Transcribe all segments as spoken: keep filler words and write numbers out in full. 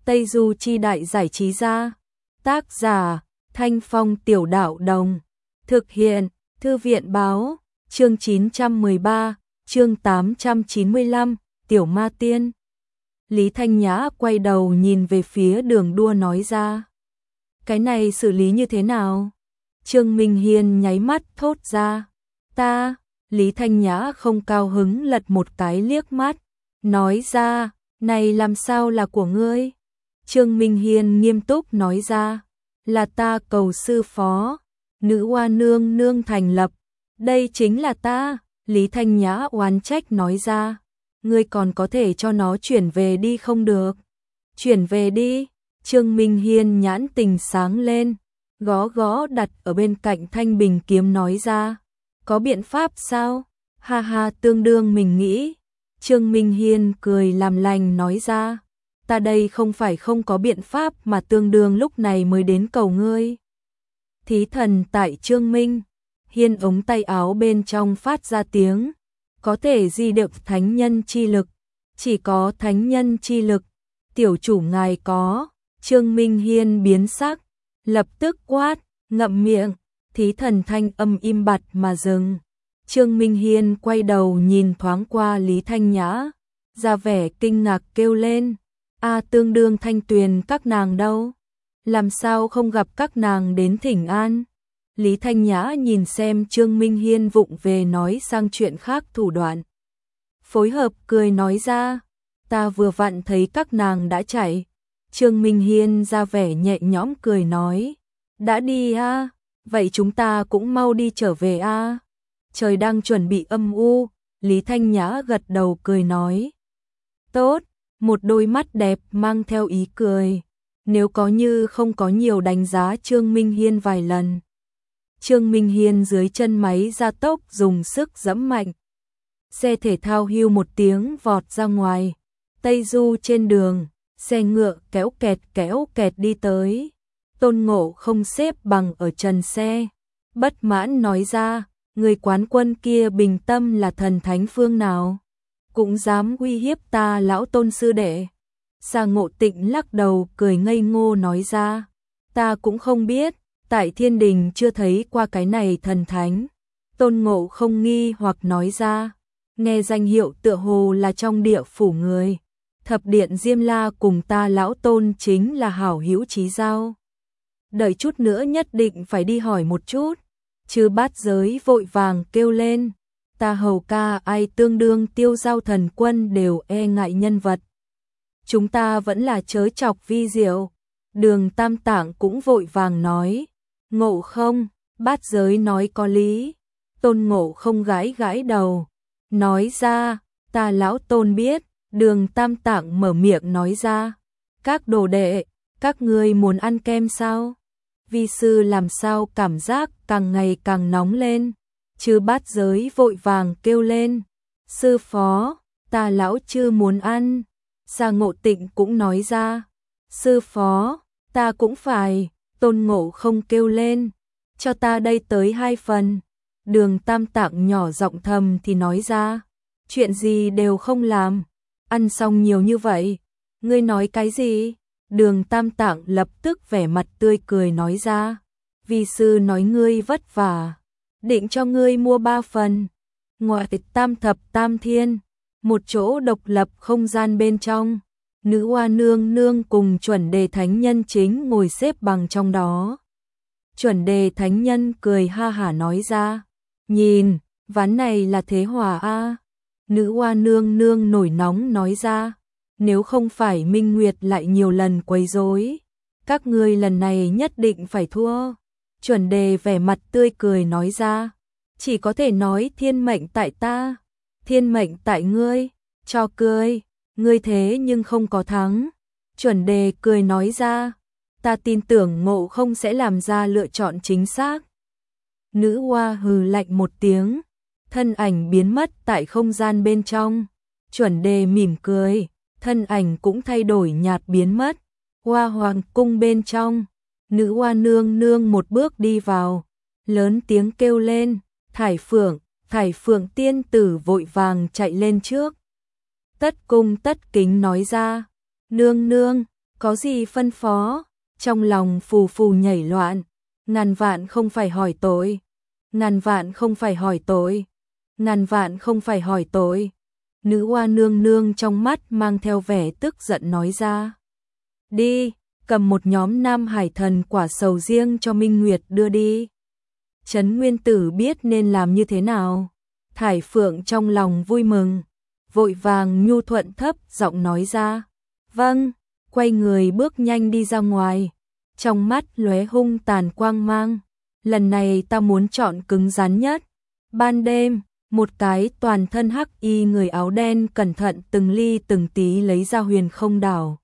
Tây Du Chi Đại Giải Trí Gia. Tác giả Thanh Phong Tiểu Đạo Đồng. Thực hiện Thư viện Báo. Chương chín trăm mười ba, chương tám trăm chín mươi lăm, Tiểu Ma Tiên. Lý Thanh Nhã quay đầu nhìn về phía Đường Đua nói ra. Cái này xử lý như thế nào? Trương Minh Hiên nháy mắt thốt ra. Ta, Lý Thanh Nhã không cao hứng lật một cái liếc mắt, nói ra, này làm sao là của ngươi? Trương Minh Hiên nghiêm túc nói ra, là ta cầu sư phó, nữ hoa nương nương thành lập, đây chính là ta. Lý Thanh Nhã oán trách nói ra, ngươi còn có thể cho nó chuyển về đi không được? Chuyển về đi. Trương Minh Hiên nhãn tình sáng lên, gõ gõ đặt ở bên cạnh thanh bình kiếm nói ra, có biện pháp sao? Ha ha, tương đương mình nghĩ. Trương Minh Hiên cười làm lành nói ra, ta đây không phải không có biện pháp mà tương đương lúc này mới đến cầu ngươi. Thí thần tại Trương Minh Hiên ống tay áo bên trong phát ra tiếng, có thể di được thánh nhân chi lực, chỉ có thánh nhân chi lực, tiểu chủ ngài có. Trương Minh Hiên biến sắc, lập tức quát, ngậm miệng. Thí thần thanh âm im bặt mà dừng. Trương Minh Hiên quay đầu nhìn thoáng qua Lý Thanh Nhã, ra vẻ kinh ngạc kêu lên, a tương đương Thanh Tuyền các nàng đâu? Làm sao không gặp các nàng đến thỉnh an? Lý Thanh Nhã nhìn xem Trương Minh Hiên vụng về nói sang chuyện khác thủ đoạn. Phối hợp cười nói ra, ta vừa vặn thấy các nàng đã chạy. Trương Minh Hiên ra vẻ nhẹ nhõm cười nói, đã đi a, vậy chúng ta cũng mau đi trở về a. Trời đang chuẩn bị âm u, Lý Thanh Nhã gật đầu cười nói, tốt, một đôi mắt đẹp mang theo ý cười, nếu có như không có nhiều đánh giá Trương Minh Hiên vài lần. Trương Minh Hiên dưới chân máy gia tốc dùng sức giẫm mạnh. Xe thể thao hưu một tiếng vọt ra ngoài, Tây Du trên đường, xe ngựa kéo kẹt kéo kẹt đi tới. Tôn Ngộ không xếp bằng ở trần xe, bất mãn nói ra, người quán quân kia bình tâm là thần thánh phương nào, cũng dám uy hiếp ta lão Tôn sư đệ. Sa Ngộ Tịnh lắc đầu cười ngây ngô nói ra, ta cũng không biết, tại thiên đình chưa thấy qua cái này thần thánh. Tôn Ngộ không nghi hoặc nói ra, nghe danh hiệu tựa hồ là trong địa phủ người. Thập điện Diêm La cùng ta lão Tôn chính là hảo hữu chí giao. Đợi chút nữa nhất định phải đi hỏi một chút. Chư Bát Giới vội vàng kêu lên, ta hầu ca ai tương đương Tiêu Giao thần quân đều e ngại nhân vật. Chúng ta vẫn là chớ chọc vi diệu. Đường Tam Tạng cũng vội vàng nói, Ngộ không, Bát Giới nói có lý. Tôn Ngộ không gãi gãi đầu, nói ra, ta lão Tôn biết. Đường Tam Tạng mở miệng nói ra, các đồ đệ, các ngươi muốn ăn kem sao? Vi sư làm sao cảm giác càng ngày càng nóng lên. Chư Bát Giới vội vàng kêu lên, sư phó, ta lão chư muốn ăn. Sa Ngộ Tịnh cũng nói ra, sư phó, ta cũng phải. Tôn Ngộ không kêu lên, cho ta đây tới hai phần. Đường Tam Tạng nhỏ giọng thầm thì nói ra, chuyện gì đều không làm. Ăn xong nhiều như vậy, ngươi nói cái gì? Đường Tam Tạng lập tức vẻ mặt tươi cười nói ra, vi sư nói ngươi vất vả, định cho ngươi mua ba phần. Ngoại tịch tam thập tam thiên, một chỗ độc lập không gian bên trong, nữ hoa nương nương cùng chuẩn đề thánh nhân chính ngồi xếp bằng trong đó. Chuẩn đề thánh nhân cười ha hả nói ra, nhìn, ván này là thế hòa a. Nữ hoa nương nương nổi nóng nói ra, nếu không phải Minh Nguyệt lại nhiều lần quấy rối, các ngươi lần này nhất định phải thua. Chuẩn đề vẻ mặt tươi cười nói ra, chỉ có thể nói thiên mệnh tại ta, thiên mệnh tại ngươi, cho cười, ngươi thế nhưng không có thắng. Chuẩn đề cười nói ra, ta tin tưởng Ngộ không sẽ làm ra lựa chọn chính xác. Nữ hoa hừ lạnh một tiếng, thân ảnh biến mất tại không gian bên trong. Chuẩn đề mỉm cười, thân ảnh cũng thay đổi nhạt biến mất. Hoa hoàng cung bên trong, nữ hoa nương nương một bước đi vào, lớn tiếng kêu lên, Thải Phượng, Thải Phượng tiên tử vội vàng chạy lên trước. Tất cung tất kính nói ra, nương nương, Có gì phân phó? Trong lòng phù phù nhảy loạn, ngàn vạn không phải hỏi tôi, ngàn vạn không phải hỏi tôi, ngàn vạn không phải hỏi tôi. Nữ oa nương nương trong mắt mang theo vẻ tức giận nói ra. Đi, cầm một nhóm nam hải thần quả sầu riêng cho Minh Nguyệt đưa đi. Trấn Nguyên Tử biết nên làm như thế nào. Thải Phượng trong lòng vui mừng, vội vàng nhu thuận thấp giọng nói ra. Vâng, quay người bước nhanh đi ra ngoài. Trong mắt lóe hung tàn quang mang. Lần này ta muốn chọn cứng rắn nhất. Ban đêm, một cái toàn thân hắc y người áo đen cẩn thận từng ly từng tí lấy ra huyền không đảo.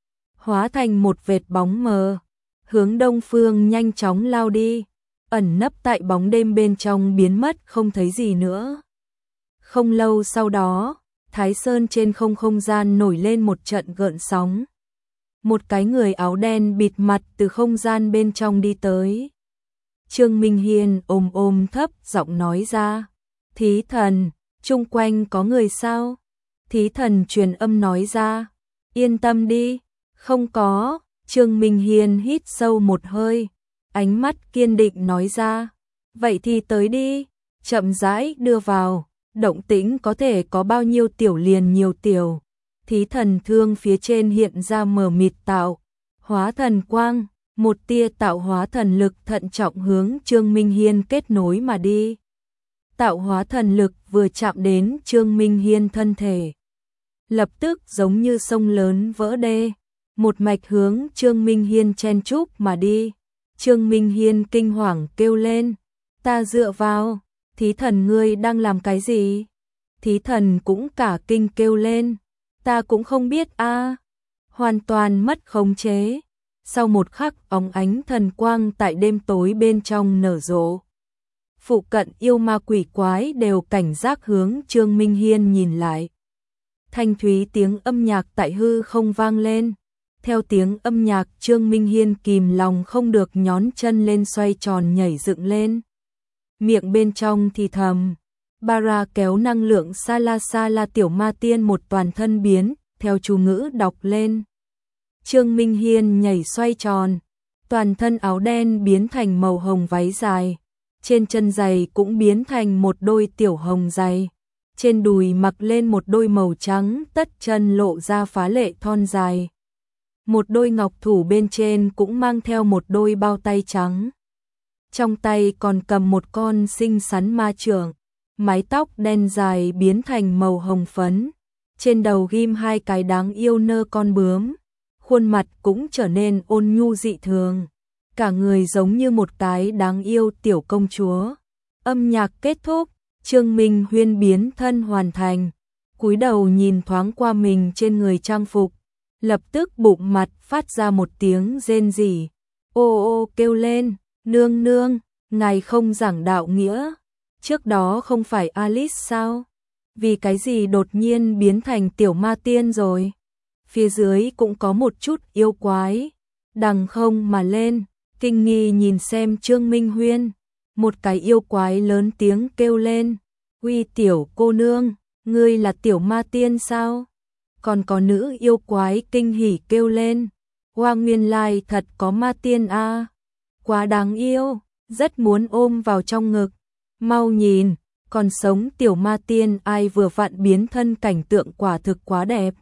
Hóa thành một vệt bóng mờ, hướng đông phương nhanh chóng lao đi, ẩn nấp tại bóng đêm bên trong biến mất không thấy gì nữa. Không lâu sau đó, Thái Sơn trên không không gian nổi lên một trận gợn sóng. Một cái người áo đen bịt mặt từ không gian bên trong đi tới. Trương Minh Hiên ôm ôm thấp giọng nói ra. Thí thần, chung quanh có người sao? Thí thần truyền âm nói ra. Yên tâm đi, không có. Trương Minh Hiên hít sâu một hơi, ánh mắt kiên định nói ra. Vậy thì tới đi, chậm rãi đưa vào, động tĩnh có thể có bao nhiêu tiểu liền nhiều tiểu. Thí thần thương phía trên hiện ra mờ mịt tạo hóa thần quang, một tia tạo hóa thần lực thận trọng hướng Trương Minh Hiên kết nối mà đi. Tạo hóa thần lực vừa chạm đến Trương Minh Hiên thân thể, lập tức giống như sông lớn vỡ đê, một mạch hướng Trương Minh Hiên chen chúc mà đi. Trương Minh Hiên kinh hoàng kêu lên, ta dựa vào, thí thần ngươi đang làm cái gì? Thí thần cũng cả kinh kêu lên, ta cũng không biết a. Hoàn toàn mất khống chế. Sau một khắc óng ánh thần quang tại đêm tối bên trong nở rộ. Phụ cận yêu ma quỷ quái đều cảnh giác hướng Trương Minh Hiên nhìn lại. Thanh thúy tiếng âm nhạc tại hư không vang lên. Theo tiếng âm nhạc Trương Minh Hiên kìm lòng không được nhón chân lên xoay tròn nhảy dựng lên. Miệng bên trong thì thầm. Bara kéo năng lượng sa la sa la tiểu ma tiên một toàn thân biến, theo chú ngữ đọc lên. Trương Minh Hiên nhảy xoay tròn, toàn thân áo đen biến thành màu hồng váy dài, trên chân giày cũng biến thành một đôi tiểu hồng giày, trên đùi mặc lên một đôi màu trắng tất chân lộ ra phá lệ thon dài. Một đôi ngọc thủ bên trên cũng mang theo một đôi bao tay trắng. Trong tay còn cầm một con xinh xắn ma trượng, mái tóc đen dài biến thành màu hồng phấn, trên đầu ghim hai cái đáng yêu nơ con bướm. Khuôn mặt cũng trở nên ôn nhu dị thường, cả người giống như một cái đáng yêu tiểu công chúa. Âm nhạc kết thúc, Trương Minh Huyên biến thân hoàn thành, cúi đầu nhìn thoáng qua mình trên người trang phục, lập tức bụng mặt phát ra một tiếng rên rỉ, ô ô kêu lên, nương nương, ngài không giảng đạo nghĩa, trước đó không phải Alice sao? Vì cái gì đột nhiên biến thành tiểu ma tiên rồi? Phía dưới cũng có một chút yêu quái, đằng không mà lên, kinh nghi nhìn xem Trương Minh Huyên. Một cái yêu quái lớn tiếng kêu lên, uy tiểu cô nương, ngươi là tiểu ma tiên sao? Còn có nữ yêu quái kinh hỉ kêu lên, hoa nguyên lai thật có ma tiên a, à. Quá đáng yêu, rất muốn ôm vào trong ngực. Mau nhìn, còn sống tiểu ma tiên ai vừa vặn biến thân cảnh tượng quả thực quá đẹp.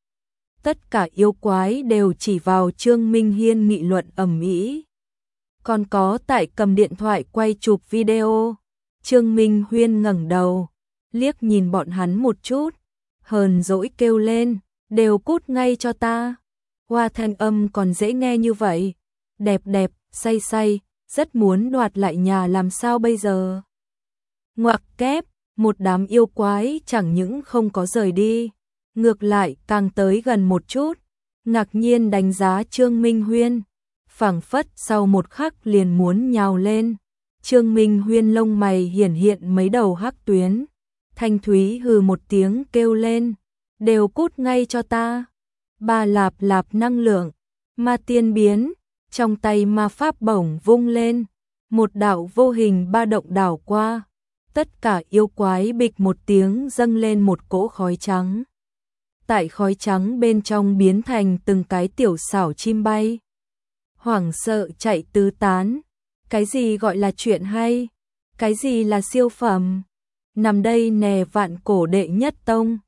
Tất cả yêu quái đều chỉ vào Trương Minh Hiên nghị luận ầm ĩ. Còn có tại cầm điện thoại quay chụp video. Trương Minh Huyên ngẩng đầu, liếc nhìn bọn hắn một chút, hờn dỗi kêu lên, đều cút ngay cho ta. Hoa thanh âm còn dễ nghe như vậy, đẹp đẹp, say say, rất muốn đoạt lại nhà làm sao bây giờ. Ngoặc kép, một đám yêu quái chẳng những không có rời đi, ngược lại càng tới gần một chút, ngạc nhiên đánh giá Trương Minh Huyên, phảng phất sau một khắc liền muốn nhào lên. Trương Minh Huyên lông mày hiển hiện mấy đầu hắc tuyến, thanh thúy hừ một tiếng kêu lên, đều cút ngay cho ta. Ba lạp lạp năng lượng, ma tiên biến, trong tay ma pháp bổng vung lên, một đạo vô hình ba động đảo qua, tất cả yêu quái bịch một tiếng dâng lên một cỗ khói trắng. tại khói trắng bên trong biến thành từng cái tiểu xảo chim bay. Hoảng sợ chạy tứ tán. Cái gì gọi là chuyện hay? Cái gì là siêu phẩm? Nằm đây nè vạn cổ đệ nhất tông.